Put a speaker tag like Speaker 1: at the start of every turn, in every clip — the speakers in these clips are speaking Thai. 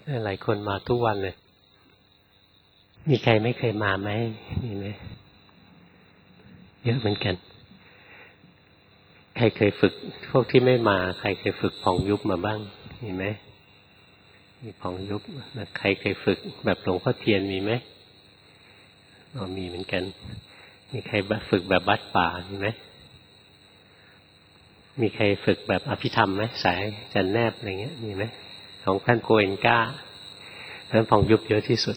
Speaker 1: หลายคนมาทุกวันเลยมีใครไม่เคยมาไหมมีไหมเยอะเหมือนกันใครเคยฝึกพวกที่ไม่มาใครเคยฝึกผ่องยุบมาบ้างมีไหมมีผ่องยุบใครเคยฝึกแบบหลวงพ่อเทียนมีไหมมีเหมือนกันมีใครฝึกแบบวัดป่ามีไหมมีใครฝึกแบบอภิธรรมไหมสายจันแนบอะไรเงี้ยมีไหมของท่านโกเอนก้าท่านผ่องยุบเยอะที่สุด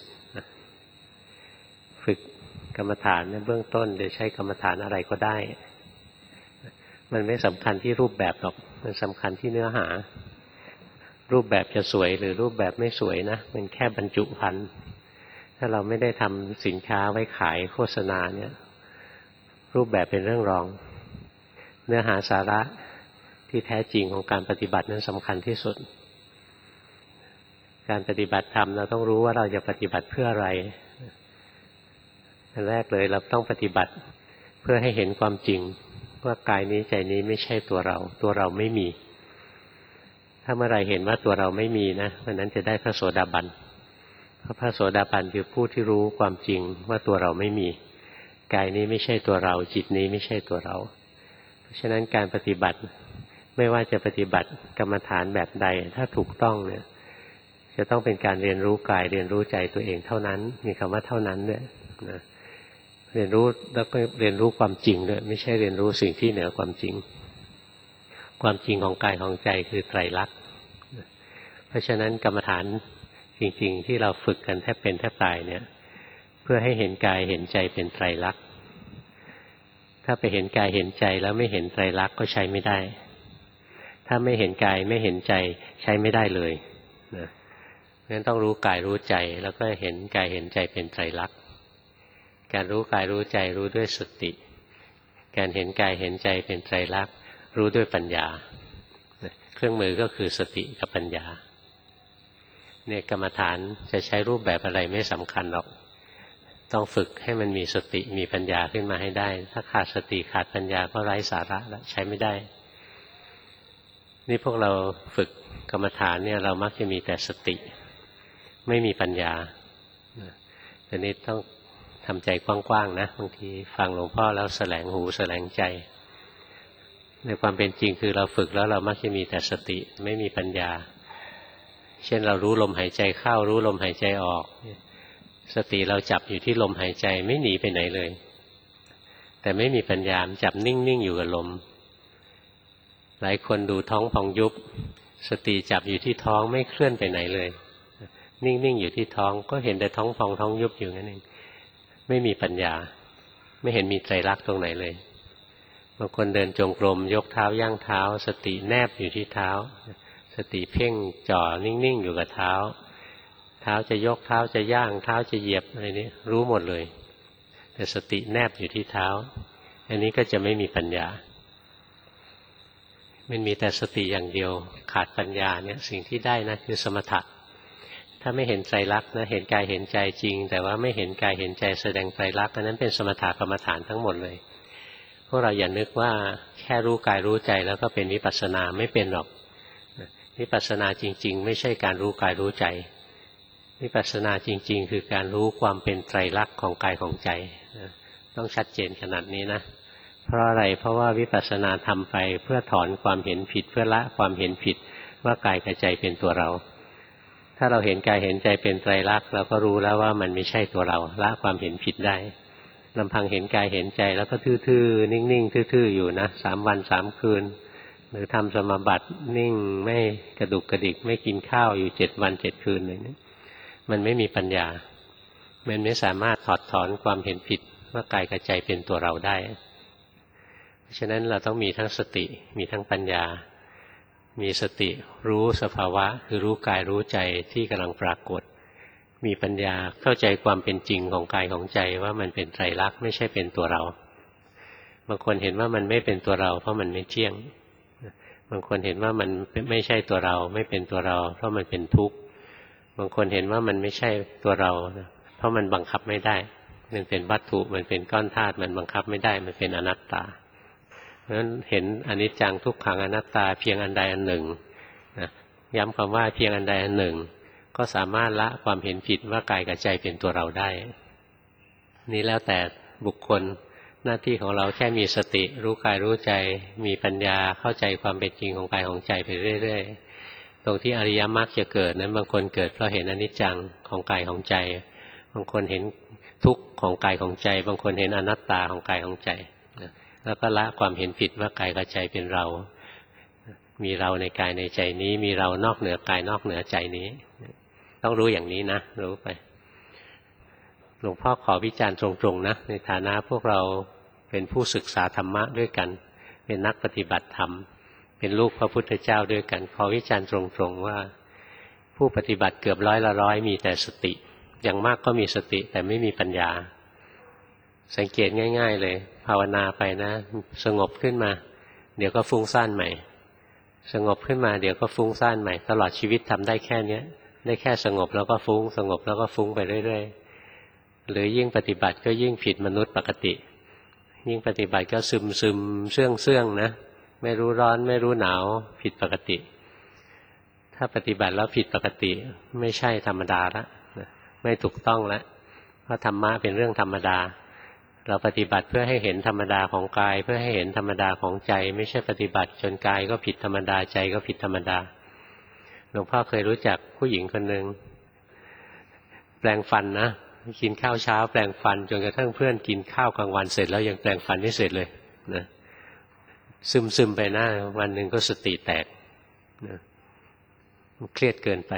Speaker 1: ฝึกกรรมฐานในเบื้องต้นจะใช้กรรมฐานอะไรก็ได้มันไม่สำคัญที่รูปแบบหรอกมันสำคัญที่เนื้อหารูปแบบจะสวยหรือรูปแบบไม่สวยนะมันแค่บรรจุภัณฑ์ถ้าเราไม่ได้ทำสินค้าไว้ขายโฆษณาเนี่ยรูปแบบเป็นเรื่องรองเนื้อหาสาระที่แท้จริงของการปฏิบัตินั้นสำคัญที่สุดการปฏิบัติธรรมเราต้องรู้ว่าเราจะปฏิบัติเพื่ออะไรอันแรกเลยเราต้องปฏิบัติเพื่อให้เห็นความจริงว่ากายนี้ใจนี้ไม่ใช่ตัวเราตัวเราไม่มีถ้าเมื่อไรเห็นว่าตัวเราไม่มีนะวันนั้นจะได้พระโสดาบันเพราะพระโสดาบันคือผู้ที่รู้ความจริงว่าตัวเราไม่มีกายนี้ไม่ใช่ตัวเราจิตนี้ไม่ใช่ตัวเราเพราะฉะนั้นการปฏิบัติไม่ว่าจะปฏิบัติกรรมฐานแบบใดถ้าถูกต้องเนี่ยจะต้องเป็นการเรียนรู้กายเรียนรู้ใจตัวเองเท่านั้นมีคำว่าเท่านั้นเนี่ยนะเรียนรู้แล้วก็เรียนรู้ความจริงด้วยไม่ใช่เรียนรู้สิ่งที่เหนือความจริงความจริงของกายของใจคือไตรลักษณ์เพราะฉะนั้นกรรมฐานจริงๆที่เราฝึกกันแทบเป็นแทบตายเนี่ยเพื่อให้เห็นกายเห็นใจเป็นไตรลักษณ์ถ้าไปเห็นกายเห็นใจแล้วไม่เห็นไตรลักษณ์ก็ใช้ไม่ได้ถ้าไม่เห็นกายไม่เห็นใจใช้ไม่ได้เลยนะงั้นต้องรู้กายรู้ใจแล้วก็เห็นกายเห็นใจเป็นไตรลักษณ์การรู้กายรู้ใจรู้ด้วยสติการเห็นกายเห็นใจเป็นไตรลักษณ์รู้ด้วยปัญญาเครื่องมือก็คือสติกับปัญญาเนี่ยกรรมฐานจะใช้รูปแบบอะไรไม่สำคัญหรอกต้องฝึกให้มันมีสติมีปัญญาขึ้นมาให้ได้ถ้าขาดสติขาดปัญญาก็ไร้สาระแล้วใช้ไม่ได้นี่พวกเราฝึกกรรมฐานเนี่ยเรามักจะมีแต่สติไม่มีปัญญาแต่นี้ต้องทำใจกว้างๆนะบางทีฟังหลวงพ่อแล้วแสลงหูแสลงใจในความเป็นจริงคือเราฝึกแล้วเรามักจะมีแต่สติไม่มีปัญญาเช่นเรารู้ลมหายใจเข้ารู้ลมหายใจออกสติเราจับอยู่ที่ลมหายใจไม่หนีไปไหนเลยแต่ไม่มีปัญญาจับนิ่งๆอยู่กับลมหลายคนดูท้องพองยุบสติจับอยู่ที่ท้องไม่เคลื่อนไปไหนเลยนิ่งๆอยู่ที่ท้องก็เห็นแต่ท้องพองท้องยุบอยู่นั่นเองไม่มีปัญญาไม่เห็นมีไตรลักษณ์ตรงไหนเลยบางคนเดินจงกรมยกเท้าย่างเท้าสติแนบอยู่ที่เท้าสติเพ่งจ่อนิ่งๆอยู่กับเท้าเท้าจะยกเท้าจะย่างเท้าจะเหยียบอะไรนี้รู้หมดเลยแต่สติแนบอยู่ที่เท้าอันนี้ก็จะไม่มีปัญญามันมีแต่สติอย่างเดียวขาดปัญญาเนี่ยสิ่งที่ได้นะคือสมถะถ้าไม่เห็นไตรลักษณ์นะเห็นกายเห็นใจจริงแต่ว่าไม่เห็นกายเห็นใจแสดงไตรลักษณ์อันนั้นเป็นสมถะกรรมฐานทั้งหมดเลยพวกเราอย่านึกว่าแค่รู้กายรู้ใจแล้วก็เป็นวิปัสสนาไม่เป็นหรอกวิปัสสนาจริงๆไม่ใช่การรู้กายรู้ใจวิปัสสนาจริงๆคือการรู้ความเป็นไตรลักษณ์ของกายของใจต้องชัดเจนขนาดนี้นะเพราะอะไรเพราะว่าวิปัสสนาทำไปเพื่อถอนความเห็นผิดเพื่อละความเห็นผิดว่ากายกับใจเป็นตัวเราถ้าเราเห็นกายเห็นใจเป็นไตรลักษณ์เราก็รู้แล้วว่ามันไม่ใช่ตัวเราละความเห็นผิดได้ลำพังเห็นกายเห็นใจแล้วก็ทื่อๆนิ่งๆทื่อๆอยู่นะ3 วัน 3 คืนหรือทำสมาบัตินิ่งไม่กระดุกกระดิกไม่กินข้าวอยู่7 วัน 7 คืนเลยเนี่ยมันไม่มีปัญญามันไม่สามารถถอดถอนความเห็นผิดว่ากายกับใจเป็นตัวเราได้เพราะฉะนั้นเราต้องมีทั้งสติมีทั้งปัญญามีสติรู้สภาวะคือรู้กายรู้ใจที่กำลังปรากฏมีปัญญาเข้าใจความเป็นจริงของกายของใจว่ามันเป็นไตรลักษณ์ไม่ใช่เป็นตัวเราบางคนเห็นว่ามันไม่เป็นตัวเราเพราะมันไม่เที่ยงบางคนเห็นว่ามันไม่ใช่ตัวเราไม่เป็นตัวเราเพราะมันเป็นทุกข์บางคนเห็นว่ามันไม่ใช่ตัวเราเพราะมันบังคับไม่ได้มันเป็นวัตถุมันเป็นก้อนธาตุมันบังคับไม่ได้มันเป็นอนัตตาเพราะฉะนั้นเห็นอนิจจังทุกขังอนัตตาเพียงอันใดอันหนึ่งนะย้ำคำว่าเพียงอันใดอันหนึ่งก็สามารถละความเห็นผิดว่ากายกับใจเป็นตัวเราได้นี่แล้วแต่บุคคลหน้าที่ของเราแค่มีสติรู้กายรู้ใจมีปัญญาเข้าใจความเป็นจริงของกายของใจไปเรื่อยๆตรงที่อริยมรรคจะเกิดนั้นบางคนเกิดเพราะเห็นอนิจจังของกายของใจบางคนเห็นทุกข์ของกายของใจบางคนเห็นอนัตตาของกายของใจแล้วก็ละความเห็นผิดว่ากายกับใจเป็นเรามีเราในกายในใจนี้มีเรานอกเหนือกายนอกเหนือใจนี้ต้องรู้อย่างนี้นะรู้ไปหลวงพ่อขอวิจารณ์ตรงๆนะในฐานะพวกเราเป็นผู้ศึกษาธรรมะด้วยกันเป็นนักปฏิบัติธรรมเป็นลูกพระพุทธเจ้าด้วยกันขอวิจารณ์ตรงๆว่าผู้ปฏิบัติเกือบ100มีแต่สติอย่างมากก็มีสติแต่ไม่มีปัญญาสังเกตง่ายๆเลยภาวนาไปนะสงบขึ้นมาเดี๋ยวก็ฟุ้งซ่านใหม่สงบขึ้นมาเดี๋ยวก็ฟุ้งซ่านใหม่ตลอดชีวิตทำได้แค่นี้ได้แค่สงบแล้วก็ฟุ้งสงบแล้วก็ฟุ้งไปเรื่อยๆหรือยิ่งปฏิบัติก็ยิ่งผิดมนุษย์ปกติยิ่งปฏิบัติก็ซึมเสื่องนะไม่รู้ร้อนไม่รู้หนาวผิดปกติถ้าปฏิบัติแล้วผิดปกติไม่ใช่ธรรมดาละไม่ถูกต้องแล้วเพราะธรรมะเป็นเรื่องธรรมดาเราปฏิบัติเพื่อให้เห็นธรรมดาของกายเพื่อให้เห็นธรรมดาของใจไม่ใช่ปฏิบัติจนกายก็ผิดธรรมดาใจก็ผิดธรรมดาหลวงพ่อเคยรู้จักผู้หญิงคนหนึ่งแปรงฟันนะกินข้าวเช้าแปรงฟันจนกระทั่งเพื่อนกินข้าวกลางวันเสร็จแล้วยังแปรงฟันไม่เสร็จเลยนะซึมไปนะวันหนึ่งก็สติแตกนะเครียดเกินไป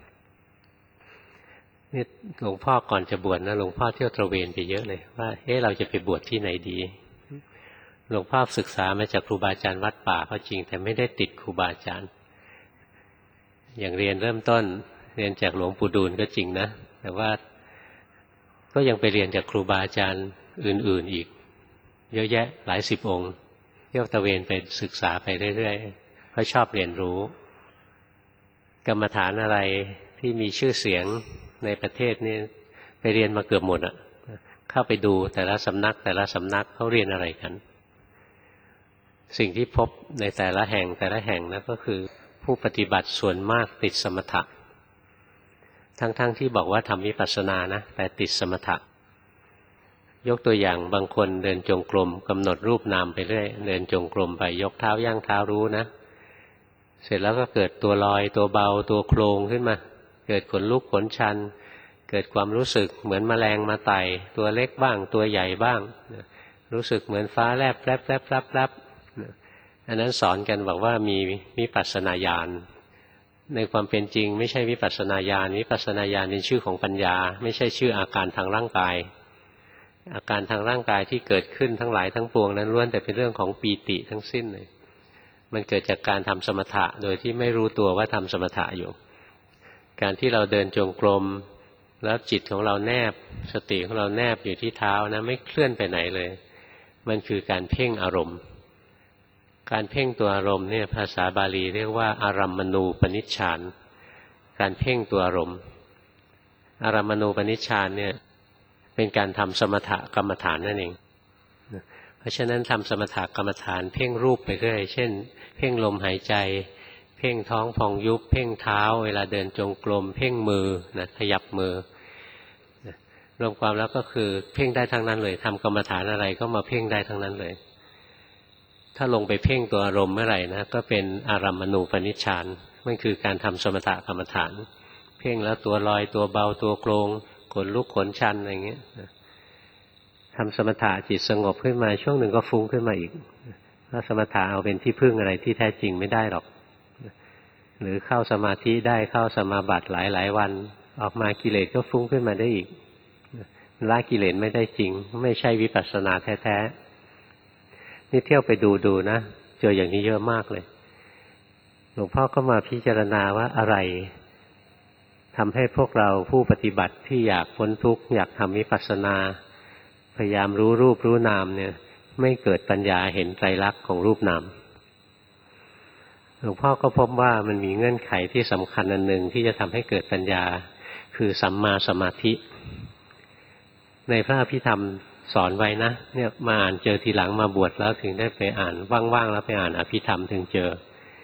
Speaker 1: นี่หลวงพ่อก่อนจะบวชนะหลวงพ่อเที่ยวตระเวนไปเยอะเลยว่าเราจะไปบวชที่ไหนดีหลวงพ่อศึกษามาจากครูบาอาจารย์วัดป่าก็จริงแต่ไม่ได้ติดครูบาอาจารย์อย่างเรียนเริ่มต้นเรียนจากหลวงปู่ดูลก็จริงนะแต่ว่าก็ยังไปเรียนจากครูบาอาจารย์อื่นๆอีกเยอะแยะหลายสิบองค์เที่ยวตระเวนไปศึกษาไปเรื่อยๆเพราะชอบเรียนรู้กรรมฐานอะไรที่มีชื่อเสียงในประเทศนี่ไปเรียนมาเกือบหมดอะเข้าไปดูแต่ละสำนักเขาเรียนอะไรกันสิ่งที่พบในแต่ละแห่งนะก็คือผู้ปฏิบัติส่วนมากติดสมถะทั้งที่บอกว่าทำวิปัสสนานะแต่ติดสมถะยกตัวอย่างบางคนเดินจงกรมกำหนดรูปนามไปเรื่อยเดินจงกรมไปยกเท้าย่างเท้ารู้นะเสร็จแล้วก็เกิดตัวลอยตัวเบาตัวโครงขึ้นมาเกิดขนลุกขนชันเกิดความรู้สึกเหมือนแมลงมาไต่ตัวเล็กบ้างตัวใหญ่บ้างรู้สึกเหมือนฟ้าแลบอันนั้นสอนกันบอกว่ามีวิปัสสนาญาณในความเป็นจริงไม่ใช่วิปัสสนาญาณวิปัสสนาญาณเป็นชื่อของปัญญาไม่ใช่ชื่ออาการทางร่างกายอาการทางร่างกายที่เกิดขึ้นทั้งหลายทั้งปวงนั้นล้วนแต่เป็นเรื่องของปีติทั้งสิ้นเลยมันเกิดจากการทำสมถะโดยที่ไม่รู้ตัวว่าทำสมถะอยู่การที่เราเดินจงกรมแล้วจิตของเราแนบสติของเราแนบอยู่ที่เท้านะไม่เคลื่อนไปไหนเลยมันคือการเพ่งอารมณ์การเพ่งตัวอารมณ์เนี่ยภาษาบาลีเรียกว่าอารัมมณูปนิชฌานการเพ่งตัวอารมณ์อารัมมณูปนิชฌานเนี่ยเป็นการทำสมถกรรมฐานนั่นเองเพราะฉะนั้นทำสมถกรรมฐานเพ่งรูปไปเรื่อยเช่นเพ่งลมหายใจเพ่งท้องพองยุบเพ่งเท้าเวลาเดินจงกรมเพ่งมือนะขยับมือรวมความแล้วก็คือเพ่งได้ทั้งนั้นเลยทำกรรมฐานอะไรก็มาเพ่งได้ทั้งนั้นเลยถ้าลงไปเพ่งตัวอารมณ์เมื่อไหร่นะก็เป็นอารัมมณูปนิชฌานมันคือการทำสมถกรรมฐานเพ่งแล้วตัวลอยตัวเบาตัวโครงขนลุกขนชันอะไรเงี้ยทำสมถะจิตสงบขึ้นมาช่วงหนึ่งก็ฟุ้งขึ้นมาอีกถ้าสมถะเอาเป็นที่พึ่งอะไรที่แท้จริงไม่ได้หรอกหรือเข้าสมาธิได้เข้าสมาบัติหลายวันออกมากิเลสก็ฟุ้งขึ้นมาได้อีกละกิเลสไม่ได้จริงไม่ใช่วิปัสสนาแท้ๆนี่เที่ยวไปดูนะเจออย่างนี้เยอะมากเลยหลวงพ่อก็มาพิจารณาว่าอะไรทำให้พวกเราผู้ปฏิบัติที่อยากพ้นทุกข์อยากทำวิปัสสนาพยายามรู้รูปรู้นามเนี่ยไม่เกิดปัญญาเห็นไตรลักษณ์ของรูปนามหลวงพ่อก็พบว่ามันมีเงื่อนไขที่สำคัญอันหนึ่งที่จะทำให้เกิดปัญญาคือสัมมาสมาธิในพระอภิธรรมสอนไว้นะเนี่ยมาอ่านเจอทีหลังมาบวชแล้วถึงได้ไปอ่านว่างๆแล้วไปอ่านอภิธรรมถึงเจอพ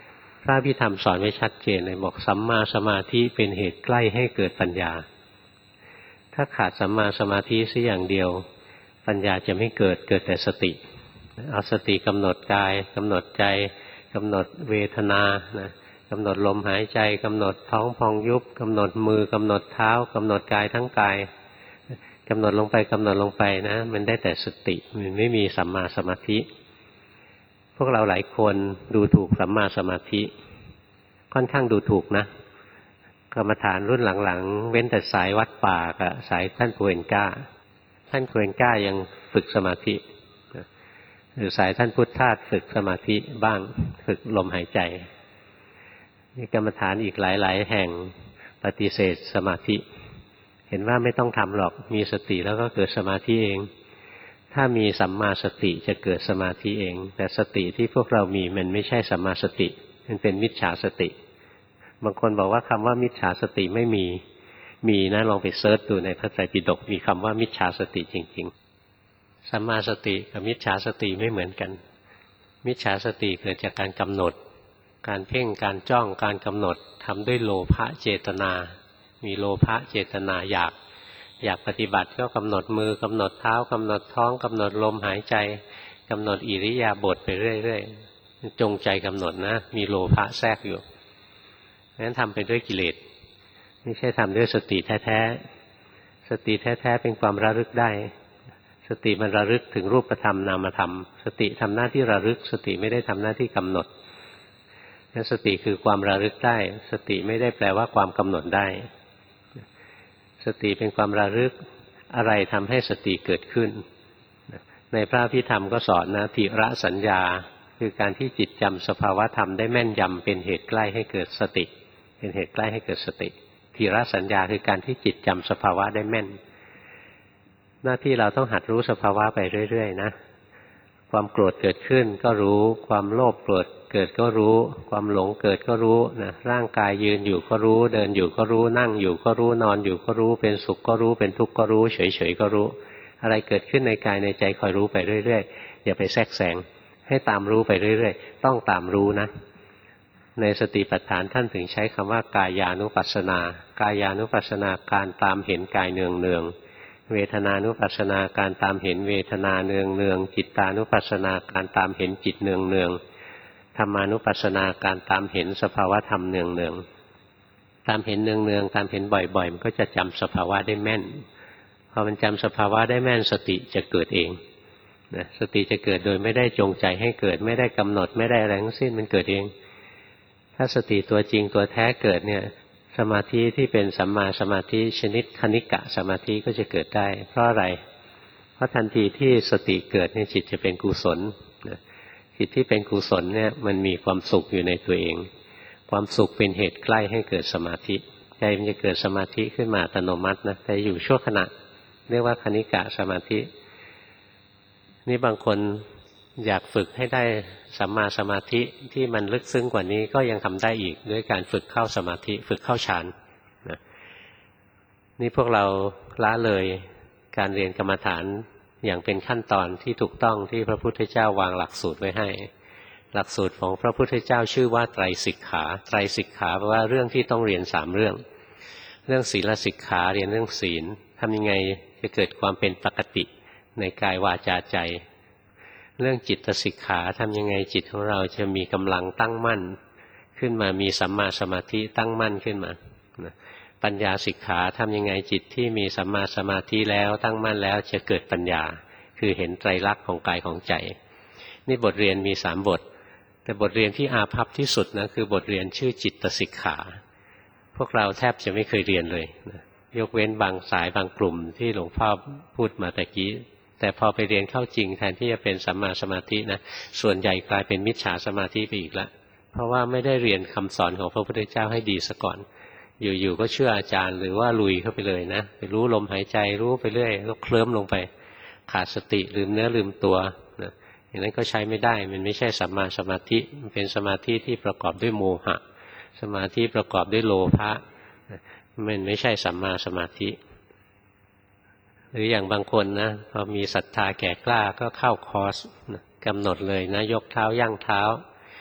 Speaker 1: ระอภิธรรมสอนไว้ชัดเจนเลยบอกสัมมาสมาธิเป็นเหตุใกล้ให้เกิดปัญญาถ้าขาดสัมมาสมาธิสักอย่างเดียวปัญญาจะไม่เกิดแต่สติเอาสติกำหนดกายกำหนดใจกำหนดเวทนานะกำหนดลมหายใจกำหนดท้องพองยุบกำหนดมือกำหนดเท้ากำหนดกายทั้งกายกำหนดลงไปนะมันได้แต่สติมันไม่มีสัมมาสมาธิพวกเราหลายคนดูถูกสัมมาสมาธิค่อนข้างดูถูกนะกรรมฐานรุ่นหลังๆเว้นแต่สายวัดป่ากับสายท่านโกเอนก้าท่านโกเอนก้ายังฝึกสมาธิหรือสายท่านพุทธทาสฝึกสมาธิบ้างฝึกลมหายใจนี่กรรมฐานอีกหลายๆแห่งปฏิเสธสมาธิเห็นว่าไม่ต้องทำหรอกมีสติแล้วก็เกิดสมาธิเองถ้ามีสัมมาสติจะเกิดสมาธิเองแต่สติที่พวกเรามีมันไม่ใช่สัมมาสติมันเป็นมิจฉาสติบางคนบอกว่าคำว่ามิจฉาสติไม่มีนะลองไปเสิร์ชดูในพระไตรปิฎกมีคำว่ามิจฉาสติจริงๆสัมมาสติกับมิจฉาสติไม่เหมือนกันมิจฉาสติเกิดจากการกำหนดการเพ่งการจ้องการกำหนดทำด้วยโลภะเจตนามีโลภะเจตนาอยากปฏิบัติก็กำหนดมือกำหนดเท้ากำหนดท้องกำหนดลมหายใจกำหนดอิริยาบถไปเรื่อยๆจงใจกำหนดนะมีโลภะแทรกอยู่งั้นทำไปด้วยกิเลสไม่ใช่ทำด้วยสติแท้ๆสติแท้ๆเป็นความระลึกได้สติมันระลึกถึงรูปธรรมนามธรรมสติทำหน้าที่ระลึกสติไม่ได้ทำหน้าที่กำหนดงั้นสติคือความระลึกได้สติไม่ได้แปลว่าความกำหนดได้สติเป็นความระลึกอะไรทำให้สติเกิดขึ้นในพระอภิธรรมก็สอนนะทิระสัญญาคือการที่จิตจำสภาวะธรรมได้แม่นยำเป็นเหตุใกล้ให้เกิดสติเป็นเหตุใกล้ให้เกิดสติทิระสัญญาคือการที่จิตจำสภาวะได้แม่นหน้าที่เราต้องหัดรู้สภาวะไปเรื่อยๆนะความโกรธเกิดขึ้นก็รู้ความโลภโกรธเกิดก็รู้ความหลงเกิดก็รู้นะร่างกายยืนอยู่ก็รู้เดินอยู่ก็รู้นั่งอยู่ก็รู้นอนอยู่ก็รู้เป็นสุขก็รู้เป็นทุกข์ก็รู้เฉยๆก็รู้อะไรเกิดขึ้นในกายในใจคอยรู้ไปเรื่อยๆอย่าไปแทรกแซงให้ตามรู้ไปเรื่อยๆต้องตามรู้นะในสติปัฏฐานท่านถึงใช้คำว่ากายานุปัสสนากายานุปัสสนาการตามเห็นกายเนืองๆเวทนานุปัสสนาการตามเห็นเวทนาเนืองๆจิตตานุปัสสนาการตามเห็นจิตเนืองๆธรรมานุปัสสนาการตามเห็นสภาวะธรรมเนืองๆตามเห็นเนืองๆตามเห็นบ่อยๆมันก็จะจำสภาวะได้แม่นพอมันจำสภาวะได้แม่นสติจะเกิดเองนะสติจะเกิดโดยไม่ได้จงใจให้เกิดไม่ได้กำหนดไม่ได้อะไรทั้งสิ้นมันเกิดเองถ้าสติตัวจริงตัวแท้เกิดเนี่ยสมาธิที่เป็นสัมมาสมาธิชนิดคณิกะสมาธิก็จะเกิดได้เพราะอะไรเพราะทันทีที่สติเกิดเนี่ยจิตจะเป็นกุศลจิตที่เป็นกุศลเนี่ยมันมีความสุขอยู่ในตัวเองความสุขเป็นเหตุใกล้ให้เกิดสมาธิใจมันจะเกิดสมาธิขึ้นมาอัตโนมัตินะแต่อยู่ชั่วขณะเรียกว่าคณิกะสมาธินี่บางคนอยากฝึกให้ได้สัมมาสมาธิที่มันลึกซึ้งกว่านี้ก็ยังทำได้อีกด้วยการฝึกเข้าสมาธิฝึกเข้าฌานนะนี่พวกเราละเลยการเรียนกรรมฐานอย่างเป็นขั้นตอนที่ถูกต้องที่พระพุทธเจ้าวางหลักสูตรไว้ให้หลักสูตรของพระพุทธเจ้าชื่อว่าไตรสิกขาไตรสิกขาแปลว่าเรื่องที่ต้องเรียน3เรื่องศีลสิกขาเรียนเรื่องศีลทำยังไงจะเกิดความเป็นปกติในกายวาจาใจเรื่องจิตสิกขาทำยังไงจิตของเราจะมีกำลังตั้งมั่นขึ้นมามีสัมมาสมาธิตั้งมั่นขึ้นมาปัญญาสิกขาทำยังไงจิตที่มีสัมมาสมาธิแล้วตั้งมั่นแล้วจะเกิดปัญญาคือเห็นไตรลักษณ์ของกายของใจนี่บทเรียนมี3บทแต่บทเรียนที่อาภัพที่สุดนะคือบทเรียนชื่อจิตสิกขาพวกเราแทบจะไม่เคยเรียนเลยนะยกเว้นบางสายบางกลุ่มที่หลวงพ่อพูดมาตะกี้แต่พอไปเรียนเข้าจริงแทนที่จะเป็นสัมมาสมาธินะส่วนใหญ่กลายเป็นมิจฉาสมาธิไปอีกแล้วเพราะว่าไม่ได้เรียนคำสอนของพระพุทธเจ้าให้ดีซะก่อนอยู่ๆก็เชื่ออาจารย์หรือว่าลุยเข้าไปเลยนะไปรู้ลมหายใจรู้ไปเรื่อยแล้วเคลิ้มลงไปขาดสติลืมเนื้อลืมตัวนะอย่างนั้นก็ใช้ไม่ได้มันไม่ใช่สัมมาสมาธิมันเป็นสมาธิที่ประกอบด้วยโมหะสมาธิประกอบด้วยโลภะมันไม่ใช่สัมมาสมาธิหรืออย่างบางคนนะพอมีศรัทธาแก่กล้าก็เข้าคอร์สกำหนดเลยนะยกเท้าย่างเท้า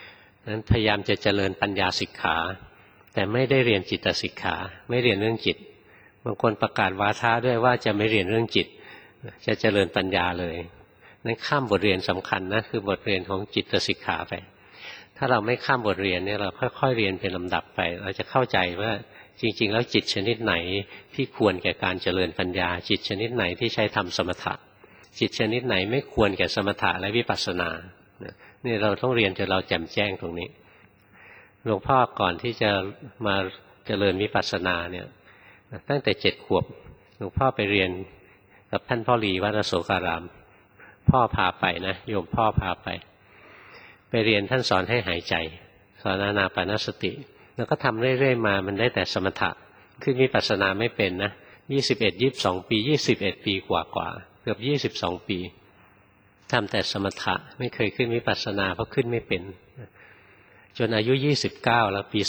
Speaker 1: นั้นพยายามจะเจริญปัญญาสิกขาแต่ไม่ได้เรียนจิตสิกขาไม่เรียนเรื่องจิตบางคนประกาศวาทะด้วยว่าจะไม่เรียนเรื่องจิตจะเจริญปัญญาเลยนั่นข้ามบทเรียนสำคัญนะคือบทเรียนของจิตสิกขาไปถ้าเราไม่ข้ามบทเรียนเนี่ยเราค่อยๆเรียนเป็นลำดับไปเราจะเข้าใจว่าจริงๆแล้วจิตชนิดไหนที่ควรแก่การเจริญปัญญาจิตชนิดไหนที่ใช้ทำสมถะจิตชนิดไหนไม่ควรแก่สมถะและวิปัสสนานี่เราต้องเรียนจนเราแจ่มแจ้งตรงนี้หลวงพ่อก่อนที่จะมาเจริญวิปัสสนาเนี่ยตั้งแต่7 ขวบหลวงพ่อไปเรียนกับท่านพ่อหลีวัดอโศการามพ่อพาไปนะโยมพ่อพาไปเรียนท่านสอนให้หายใจสอนอานาปานสติแล้วก็ทำเรื่อยๆมามันได้แต่สมถะขึ้นวิปัสสนาไม่เป็นนะ21-22 ปี21 ปีกว่าเกือบ22 ปีทำแต่สมถะไม่เคยขึ้นวิปัสสนาเพราะขึ้นไม่เป็นจนอายุ29แล้วปี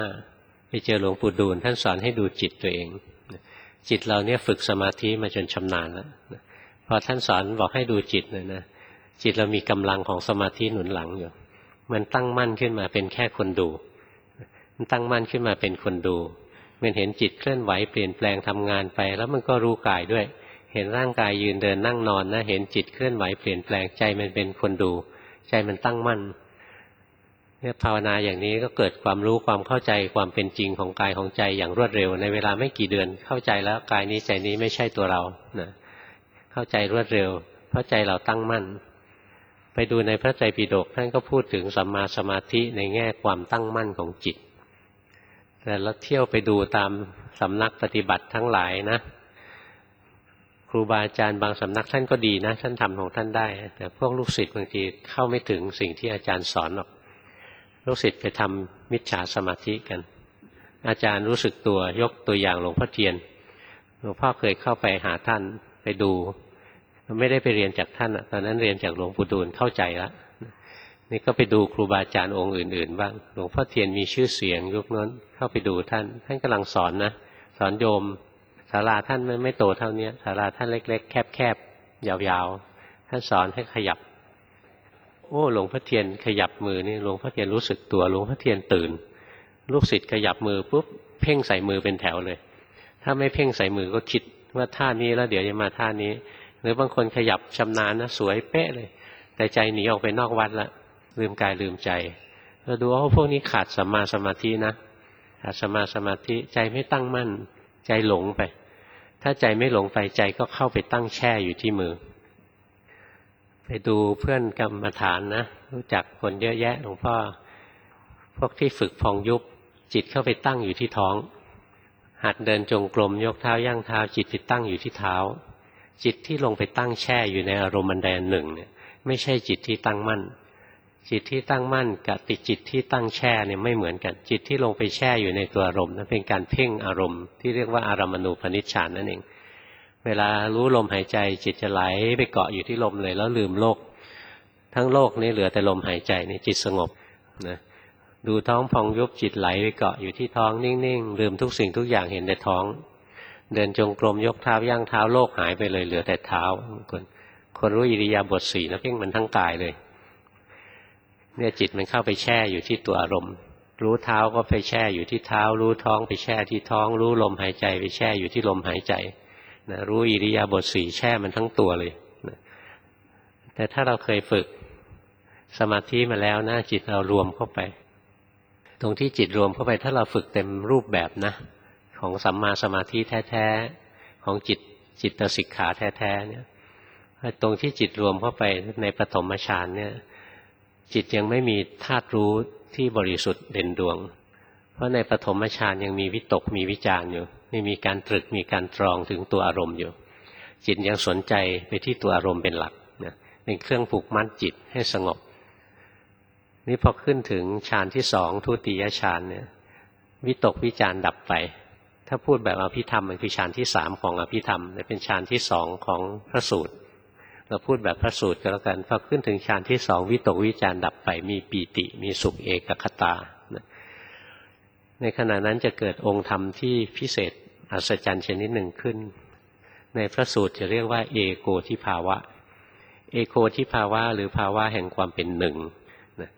Speaker 1: 25ไปเจอหลวงปู่ดูลท่านสอนให้ดูจิตตัวเองจิตเราเนี่ยฝึกสมาธิมาจนชำนาญแล้วพอท่านสอนบอกให้ดูจิตเลยนะจิตเรามีกำลังของสมาธิหนุนหลังอยู่มันตั้งมั่นขึ้นมาเป็นแค่คนดูมันตั้งมั่นขึ้นมาเป็นคนดูมันเห็นจิตเคลื่อนไหวเปลี่ยนแปลงทำงานไปแล้วมันก็รู้กายด้วยเห็นร่างกายยืนเดินนั่งนอนนะเห็นจิตเคลื่อนไหวเปลี่ยนแปลงใจมันเป็นคนดูใจมันตั้งมั่นเนี่ยภาวนาอย่างนี้ก็เกิดความรู้ความเข้าใจความเป็นจริงของกายของใจอย่างรวดเร็วในเวลาไม่กี่เดือนเข้าใจแล้วกายนี้ใจนี้ไม่ใช่ตัวเรานะเข้าใจรวดเร็วเพราะใจเราตั้งมั่นไปดูในพระไตรปิฎกท่านก็พูดถึงสัมมาสมาธิในแง่ความตั้งมั่นของจิตแต่เราเที่ยวไปดูตามสำนักปฏิบัติทั้งหลายนะครูบาอาจารย์บางสำนักท่านก็ดีนะท่านทำของท่านได้แต่พวกลูกศิษย์บางทีเข้าไม่ถึงสิ่งที่อาจารย์สอนหรอกลูกศิษย์ไปทำมิจฉาสมาธิกันอาจารย์รู้สึกตัวยกตัวอย่างหลวงพ่อเทียนหลวงพ่อเคยเข้าไปหาท่านไปดูไม่ได้ไปเรียนจากท่านตอนนั้นเรียนจากหลวงปู่ดูลเข้าใจแล้วนี่ก็ไปดูครูบาอาจารย์องค์อื่นๆบ้างหลวงพ่อเทียนมีชื่อเสียงยุคนั้นเข้าไปดูท่านกำลังสอนนะสอนโยมศาลาท่านไม่โตเท่านี้ศาลาท่านเล็กๆแคบๆยาวๆท่านสอนให้ขยับโอ้หลวงพ่อเทียนขยับมือนี่หลวงพ่อเทียนรู้สึกตัวหลวงพ่อเทียนตื่นลูกศิษย์ขยับมือปุ๊บเพ่งใส่มือเป็นแถวเลยถ้าไม่เพ่งใส่มือก็คิดว่าท่านี้แล้วเดี๋ยวจะมาท่านี้หรือบางคนขยับชำนาญนะสวยเป๊ะเลยแต่ใจหนีออกไปนอกวัดละลืมกายลืมใจเราดูว่าพวกนี้ขาดสัมมาสมาธินะขาดสัมมาสมาธิใจไม่ตั้งมั่นใจหลงไปถ้าใจไม่หลงไปใจก็เข้าไปตั้งแช่อยู่ที่มือไปดูเพื่อนกรรมฐานนะรู้จักคนเยอะแยะหลวงพ่อพวกที่ฝึกพองยุบจิตเข้าไปตั้งอยู่ที่ท้องหัดเดินจงกรมยกเท้าย่างเท้าจิตไปตั้งอยู่ที่เท้าจิตที่ลงไปตั้งแช่อยู่ในอารมณ์อันใดอันหนึ่งเนี่ยไม่ใช่จิตที่ตั้งมั่นจิตที่ตั้งมั่นกับจิตที่ตั้งแช่เนี่ยไม่เหมือนกันจิตที่ลงไปแช่อยู่ในตัวอารมณ์นั้นเป็นการเพ่งอารมณ์ที่เรียกว่าอารามณูปนิชฌานนั่นเองเวลารู้ลมหายใจจิตจะไหลไปเกาะอยู่ที่ลมเลยแล้วลืมโลกทั้งโลกนี้เหลือแต่ลมหายใจนี่จิตสงบนะดูท้องพองยุบจิตไหลไปเกาะอยู่ที่ท้องนิ่งๆลืมทุกสิ่งทุกอย่างเห็นแต่ท้องเดินจงกรมยกเท้าย่างเท้าโลกหายไปเลยเหลือแต่เท้าคนรู้อิริยาบถ4นะเพ่งมันทั้งกายเลยเนี่ยจิตมันเข้าไปแช่อยู่ที่ตัวอารมณ์รู้เท้าก็ไปแช่อยู่ที่เท้ารู้ท้องไปแช่ที่ท้องรู้ลมหายใจไปแช่อยู่ที่ลมหายใจนะรู้อิริยาบถ4แช่มันทั้งตัวเลยนะแต่ถ้าเราเคยฝึกสมาธิมาแล้วนะจิตเรารวมเข้าไปตรงที่จิตรวมเข้าไปถ้าเราฝึกเต็มรูปแบบนะของสัมมาสมาธิแท้ๆของจิตสิกขาแท้ๆเนี่ยตรงที่จิตรวมเข้าไปในปฐมฌานเนี่ยจิตยังไม่มีธาตุรู้ที่บริสุทธิ์เด่นดวงเพราะในปฐมฌานยังมีวิตกมีวิจารอยู่ไม่มีการตรึกมีการตรองถึงตัวอารมณ์อยู่จิตยังสนใจไปที่ตัวอารมณ์เป็นหลักนะเป็นเครื่องผูกมัดจิตให้สงบนี่พอขึ้นถึงฌานที่2ทุติยฌานเนี่ยวิตกวิจารดับไปถ้าพูดแบบอภิธรรมมันคือฌานที่3ของอภิธรรมเป็นฌานที่2ของพระสูตรเราพูดแบบพระสูตรก็แล้วกันพอขึ้นถึงฌานที่2วิตกวิจารดับไปมีปีติมีสุขเอกคตาในขณะนั้นจะเกิดองค์ธรรมที่พิเศษอัศจรรย์ชนิดหนึ่งขึ้นในพระสูตรจะเรียกว่าเอโกทิภาวะเอโกทิภาวะหรือภาวะแห่งความเป็นหนึ่ง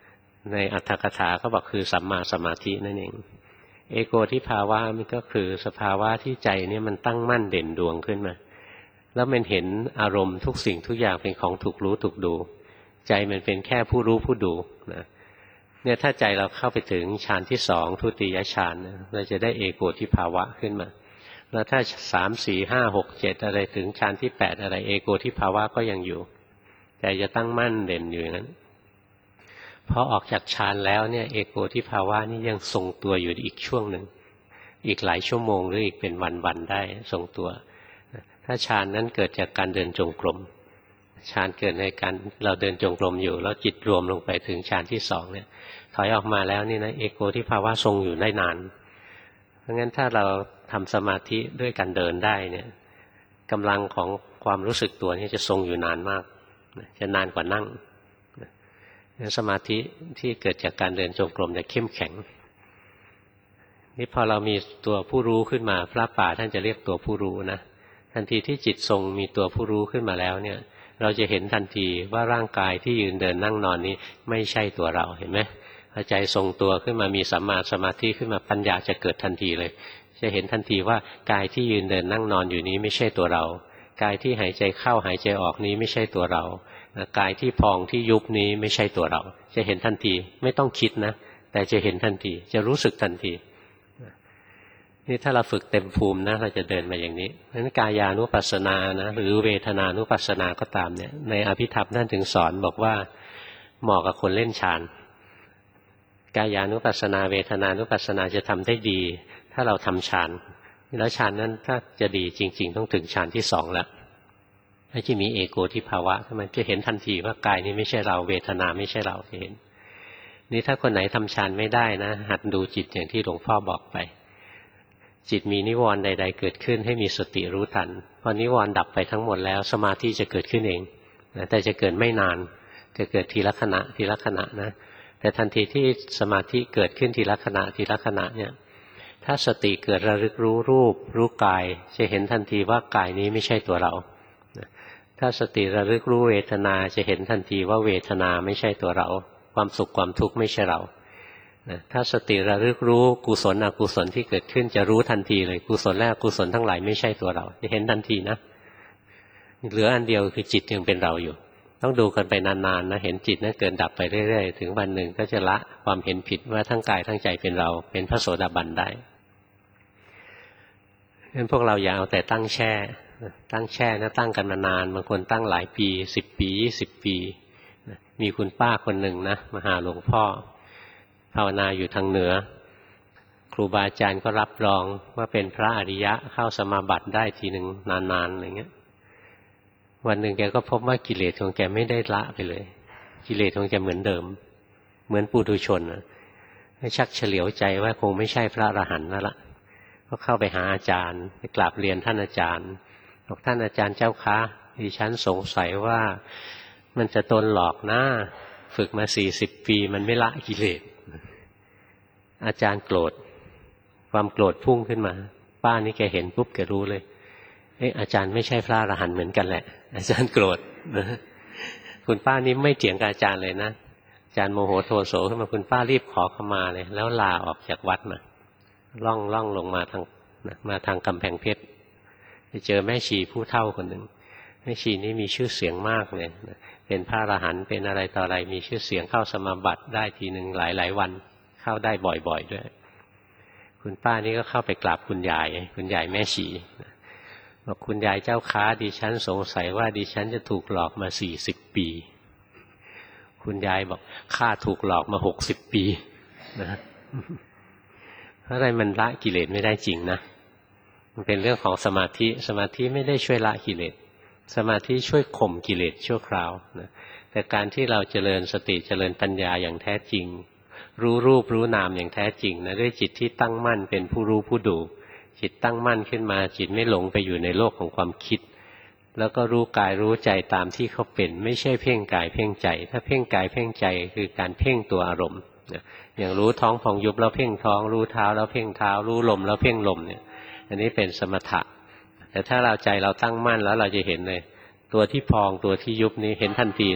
Speaker 1: ในอัตถกถาเขาบอกคือสัมมาสมาธินั่นเองเอโกทิภาวะมันก็คือสภาวะที่ใจเนี่ยมันตั้งมั่นเด่นดวงขึ้นมาแล้วมันเห็นอารมณ์ทุกสิ่งทุกอย่างเป็นของถูกรู้ถูกดูใจมันเป็นแค่ผู้รู้ผู้ดูนะเนี่ยถ้าใจเราเข้าไปถึงฌานที่สองทุติยฌานเราจะได้เอโกทิภาวะขึ้นมาแล้วถ้า3 4 5 6 7อะไรถึงฌานที่8อะไรเอโกทิภาวะก็ยังอยู่ใจจะตั้งมั่นเด่นอยู่อย่างนั้นพอออกจากฌานแล้วเนี่ยเอโกทิภาวะนี่ยังทรงตัวอยู่อีกช่วงหนึ่งอีกหลายชั่วโมงหรืออีกเป็นวันๆได้ทรงตัวถ้าฌานนั้นเกิดจากการเดินจงกรมฌานเกิดในการเราเดินจงกรมอยู่แล้วจิตรวมลงไปถึงฌานที่สองเนี่ยถอยออกมาแล้วนี่นะเอโกทิภาวะทรงอยู่ได้นานเพราะงั้นถ้าเราทำสมาธิด้วยการเดินได้เนี่ยกำลังของความรู้สึกตัวนี่จะทรงอยู่นานมากจะนานกว่านั่งสมาธิที่เกิดจากการเดินจงกรมจะเข้มแข็งนี่พอเรามีตัวผู้รู้ขึ้นมาพระป่าท่านจะเรียกตัวผู้รู้นะทันทีที่จิตทรงมีตัวผู้รู้ขึ้นมาแล้วเนี่ยเราจะเห็นทันทีว่าร่างกายที่ยืนเดินนั่งนอนนี้ไม่ใช่ตัวเราเห็นไหมพอใจทรงตัวขึ้นมามีสัมมาสมาธิขึ้นมาปัญญาจะเกิดทันทีเลยจะเห็นทันทีว่ากายที่ยืนเดินนั่งนอนอยู่นี้ไม่ใช่ตัวเรากายที่หายใจเข้าหายใจออกนี้ไม่ใช่ตัวเรากายที่พองที่ยุบนี้ไม่ใช่ตัวเราจะเห็นทันทีไม่ต้องคิดนะแต่จะเห็นทันทีจะรู้สึกทันทีนี่ถ้าเราฝึกเต็มภูมินะเราจะเดินมาอย่างนี้เพราะฉะนั้นกายานุปัสสนานะหรือเวทนานุปัสสนาก็ตามเนี่ยในอภิธรรมท่านถึงสอนบอกว่าเหมาะกับคนเล่นฌานกายานุปัสสนาเวทนานุปัสสนาจะทำได้ดีถ้าเราทำฌานแล้วฌานนั้นถ้าจะดีจริงๆต้องถึงฌานที่สองแล้วถ้าจะมีเอโกทิภาวะมันจะเห็นทันทีว่ากายนี้ไม่ใช่เราเวทนาไม่ใช่เราจะเห็นนี่ถ้าคนไหนทำฌานไม่ได้นะหัดดูจิตอย่างที่หลวงพ่อบอกไปจิตมีนิวรณ์ใดๆเกิดขึ้นให้มีสติรู้ทันพอนิวรณ์ดับไปทั้งหมดแล้วสมาธิจะเกิดขึ้นเองนะแต่จะเกิดไม่นานจะเกิดทีละขณะทีละขณะนะแต่ทันทีที่สมาธิเกิดขึ้นทีละขณะทีละขณะเนี่ยถ้าสติเกิดระลึกรู้รูปรู้กายจะเห็นทันทีว่ากายนี้ไม่ใช่ตัวเราถ้าสติระลึกรู้เวทนาจะเห็นทันทีว่าเวทนาไม่ใช่ตัวเราความสุขความทุกข์ไม่ใช่เราถ้าสติระลึกรู้กุศลอกุศลที่เกิดขึ้นจะรู้ทันทีเลยกุศลและอกุศลทั้งหลายไม่ใช่ตัวเราจะเห็นทันทีนะเหลืออันเดียวคือจิตยังเป็นเราอยู่ต้องดูกันไปนานๆนะเห็นจิตนั้นเกิดดับไปเรื่อยๆถึงวันหนึ่งก็จะละความเห็นผิดว่าทั้งกายทั้งใจเป็นเราเป็นพระโสดาบันได้งั้นพวกเราอย่าเอาแต่ตั้งแช่นะตั้งกันมานานบางคนตั้งหลายปี10 ปี20 ปีมีคุณป้าคนหนึ่งนะมาหาหลวงพ่อภาวนาอยู่ทางเหนือครูบาอาจารย์ก็รับรองว่าเป็นพระอริยะเข้าสมาบัติได้ทีหนึ่งนานๆอะไรเงี้ยวันหนึ่งแกก็พบว่ากิเลสของแกไม่ได้ละไปเลยกิเลสของแกเหมือนเดิมเหมือนปุถุชนนะชักเฉลียวใจว่าคงไม่ใช่พระอรหันต์แล้วล่ะก็เข้าไปหาอาจารย์ไปกราบเรียนท่านอาจารย์บอกท่านอาจารย์เจ้าคะดิฉันสงสัยว่ามันจะโดนหลอกนะฝึกมา40 ปีมันไม่ละกิเลสอาจารย์โกรธความโกรธพุ่งขึ้นมาป้านี่แกเห็นปุ๊บแกรู้เลยอาจารย์ไม่ใช่พระอรหันต์เหมือนกันแหละอาจารย์โกรธนะคุณป้านี่ไม่เถียงกับอาจารย์เลยนะอาจารย์โมโหโทโสขึ้นมาคุณป้ารีบขอขมาเลยแล้วลาออกจากวัดมาล่องลงมาทางกำแพงเพชรไปเจอแม่ชีผู้เฒ่าคนหนึ่งแม่ชีนี่มีชื่อเสียงมากเลยเป็นพระอรหันต์เป็นอะไรต่ออะไรมีชื่อเสียงเข้าสมาบัติได้ทีหนึ่งหลายวันเข้าได้บ่อยๆด้วยคุณป้านี่ก็เข้าไปกราบคุณยายแม่ชีบอกคุณยายเจ้าค้าดิฉันสงสัยว่าดิฉันจะถูกหลอกมา40 ปีคุณยายบอกข้าถูกหลอกมา60 ปีนะเพราะอะไรมันละกิเลสไม่ได้จริงนะมันเป็นเรื่องของสมาธิไม่ได้ช่วยละกิเลสสมาธิช่วยข่มกิเลสชั่วคราวนะแต่การที่เราเจริญสติเจริญปัญญาอย่างแท้จริงรู้รูปรู้นามอย่างแท้จริงนะด้วยจิตที่ตั้งมั่นเป็นผู้รู้ผู้ดูจิตตั้งมั่นขึ้นมาจิตไม่หลงไปอยู่ในโลกของความคิดแล้วก็รู้กายรู้ใจตามที่เขาเป็นไม่ใช่เพ่งกายเพ่งใจถ้าเพ่งกายเพ่งใจคือการเพ่งตัวอารมณ์อย่างรู้ท้องพองยุบแล้วเพ่งท้องรู้เท้าแล้วเพ่งเท้ารู้ลมแล้วเพ่งลมเนี่ยอันนี้เป็นสมถะแต่ถ้าเราใจเราตั้งมั่นแล้วเราจะเห็นเลยตัวที่พองตัวที่ยุบนี้เห็นทันทีนะ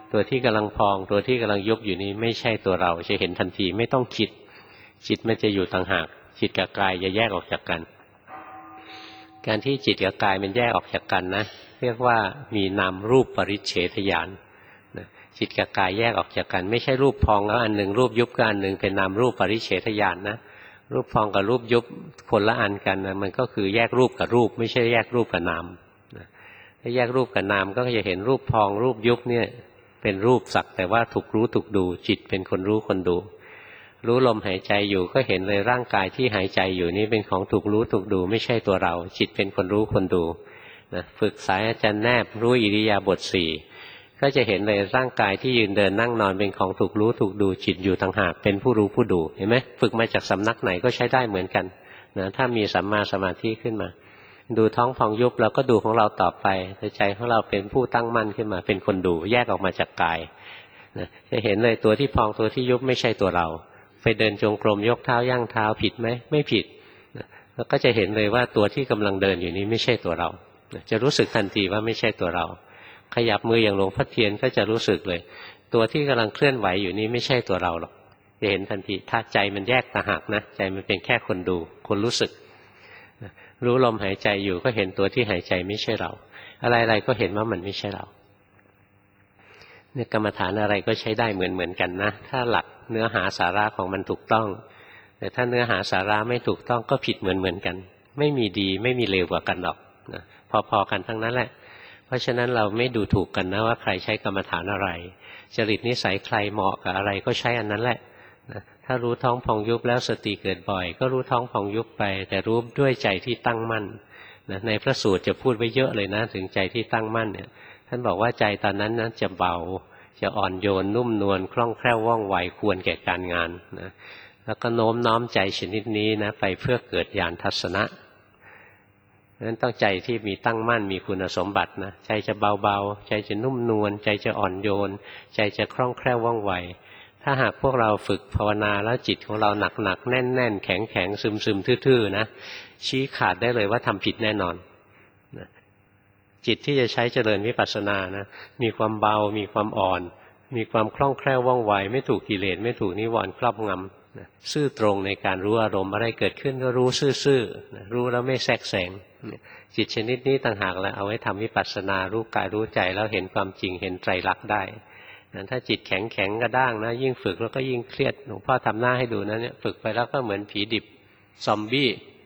Speaker 1: ตัวที่กำลังพองตัวที่กำลังยุบอยู่นี้ไม่ใช่ตัวเราจะเห็นทันทีไม่ต้องคิดจิตมันจะอยู่ต่างหากจิตกับกายจะแยกออกจากกันการที่จิตกับกายมันแยกออกจากกันนะเรียกว่ามีนามรูปปริเฉทญาณจิตกับกายแยกออกจากกันไม่ใช่รูปพองแล้วอันหนึ่งรูปยุบก็อันหนึ่งเป็นนามรูปปริเฉทญาณนะรูปพองกับรูปยุบคนละอันกันนะมันก็คือแยกรูปกับรูปไม่ใช่แยกรูปกับนามถ้าแยกรูปกับนามก็จะเห็นรูปพองรูปยุบเนี่ยเป็นรูปสักแต่ว่าถูกรู้ถูกดูจิตเป็นคนรู้คนดูรู้ลมหายใจอยู่ก็เห็นเลยร่างกายที่หายใจอยู่นี้เป็นของถูกรู้ถูกดูไม่ใช่ตัวเราจิตเป็นคนรู้คนดูนะฝึกสายอาจารย์แนบรู้อิริยาบถสี่ก็จะเห็นเลยร่างกายที่ยืนเดินนั่งนอนเป็นของถูกรู้ถูกดูจิตอยู่ต่างหากเป็นผู้รู้ผู้ดูเห็นไหมฝึกมาจากสำนักไหนก็ใช้ได้เหมือนกันนะถ้ามีสัมมาสมาธิขึ้นมาดูท้องพองยุบเราก็ดูของเราต่อไปแต่ใจของเราเป็นผู้ตั้งมั่นขึ้นมาเป็นคนดูแยกออกมาจากกายนะจะเห็นเลยตัวที่พองตัวที่ยุบไม่ใช่ตัวเราไปเดินจงกรมยกเท้าย่างเท้าผิดไหมไม่ผิดแล้วก็จะเห็นเลยว่าตัวที่กำลังเดินอยู่นี้ไม่ใช่ตัวเราจะรู้สึกทันทีว่าไม่ใช่ตัวเราขยับมืออย่างหลวงพ่อเทียนก็จะรู้สึกเลยตัวที่กำลังเคลื่อนไหวอยู่นี้ไม่ใช่ตัวเราหรอกจะเห็นทันทีถ้าใจมันแยกต่างหากนะใจมันเป็นแค่คนดูคนรู้สึกรู้ลมหายใจอยู่ก็เห็นตัวที่หายใจไม่ใช่เราอะไรๆก็เห็นว่ามันไม่ใช่เราเนี่ยกรรมฐานอะไรก็ใช้ได้เหมือนกันนะถ้าหลักเนื้อหาสาระของมันถูกต้องแต่ถ้าเนื้อหาสาระไม่ถูกต้องก็ผิดเหมือนกันไม่มีดีไม่มีเลวกว่ากันหรอกนะพอๆกันทั้งนั้นแหละเพราะฉะนั้นเราไม่ดูถูกกันนะว่าใครใช้กรรมฐานอะไรจริตนิสัยใครเหมาะกับอะไรก็ใช้อันนั้นแหละนะถ้ารู้ท้องพองยุบแล้วสติเกิดบ่อยก็รู้ท้องพองยุบไปแต่รู้ด้วยใจที่ตั้งมั่นนะในพระสูตรจะพูดไว้เยอะเลยนะถึงใจที่ตั้งมั่นเนี่ยท่านบอกว่าใจตอนนั้นนะจะเบาจะอ่อนโยนนุ่มนวลคล่องแคล่วว่องไวควรแก่การงานนะแล้วก็โน้มน้อมใจชนิดนี้นะไปเพื่อเกิดญาณทัศนะนั้นต้องใจที่มีตั้งมั่นมีคุณสมบัตินะใจจะเบาๆใจจะนุ่มนวลใจจะอ่อนโยนใจจะคล่องแคล่วว่องไวถ้าหากพวกเราฝึกภาวนาแล้วจิตของเราหนักๆแน่นๆแข็งๆซึมๆทื่อๆนะชี้ขาดได้เลยว่าทำผิดแน่นอนนะจิตที่จะใช้เจริญวิปัสสนานะมีความเบามีความอ่อนมีความคล่องแคล่วว่องไวไม่ถูกกิเลสไม่ถูกนิวรณ์ครอบงำนะซื่อตรงในการรู้อารมณ์อะไรเกิดขึ้นก็รู้ซื่อๆนะรู้แล้วไม่แทรกแซงจิตชนิดนี้ต่างหากแหละเอาไว้ทำวิปัสสนารู้กายรู้ใจแล้วเห็นความจริงเห็นไตรลักษณ์ได้นะถ้าจิตแข็งกระด้างนะยิ่งฝึกแล้วก็ยิ่งเครียดหลวงพ่อทำหน้าให้ดูนะเนี่ยฝึกไปแล้วก็เหมือนผีดิบซอมบี้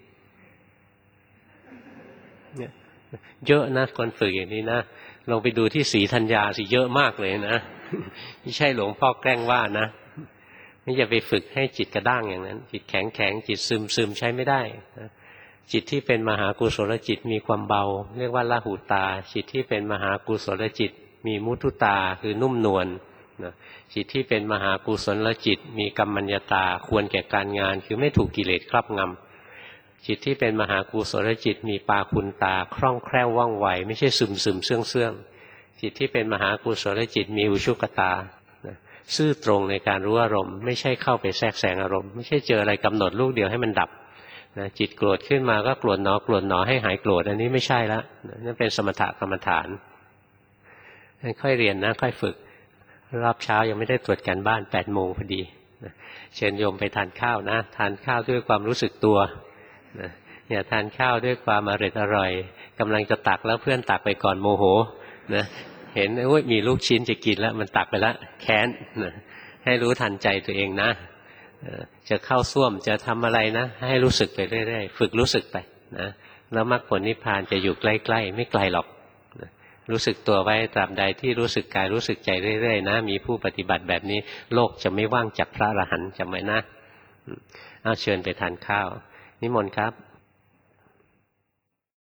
Speaker 1: เนี่ยเยอะนะคนฝึกอย่างนี้นะลองไปดูที่ศรีธัญญาสิเยอะมากเลยนะไม่ใช่หลวงพ่อแกล้งว่านะไม่อย่าไปฝึกให้จิตกระด้างอย่างนั้นจิตแข็งจิตซึมใช้ไม่ได้นะจิตที่เป็นมหากุศลจิตมีความเบาเรียกว่าละหุตาจิตที่เป็นมหากุศลจิตมีมุทุตาคือนุ่มนวลนะจิตที่เป็นมหากุศลจิตมีกัมมัญญตาควรแก่การงานคือไม่ถูกกิเลสครอบงำจิตที่เป็นมหากุศลจิตมีปาคุณตาคล่องแคล่วว่องไวไม่ใช่ซึมเสื่องจิตที่เป็นมหากุศลจิตมีอุชุกตานะซื่อตรงในการรู้อารมณ์ไม่ใช่เข้าไปแทรกแซงอารมณ์ไม่ใช่เจออะไรกำหนดลูกเดียวให้มันดับนะจิตโกรธขึ้นมาก็โกรธหนอให้หายโกรธอันนี้ไม่ใช่ละนั่นเป็นสมถกรรมฐานค่อยเรียนนะค่อยฝึกรอบเช้ายังไม่ได้ตรวจการบ้าน8 โมงพอดีเชิญโยมไปทานข้าวนะทานข้าวด้วยความรู้สึกตัวอย่าทานข้าวด้วยความอร่อยกำลังจะตักแล้วเพื่อนตักไปก่อนโมโหนะเห็นโอ้ยมีลูกชิ้นจะกินแล้วมันตักไปแล้วแค้นนะให้รู้ทันใจตัวเองนะจะเข้าส้วมจะทำอะไรนะให้รู้สึกไปเรื่อยๆฝึกรู้สึกไปนะแล้วมรรคผลนิพพานจะอยู่ใกล้ๆไม่ไกลหรอกรู้สึกตัวไว้ตราบใดที่รู้สึกกายรู้สึกใจเรื่อยๆนะมีผู้ปฏิบัติแบบนี้โลกจะไม่ว่างจากพระอรหันต์จำไว้นะเอาเชิญไปทานข้าวนิมนต์ครับ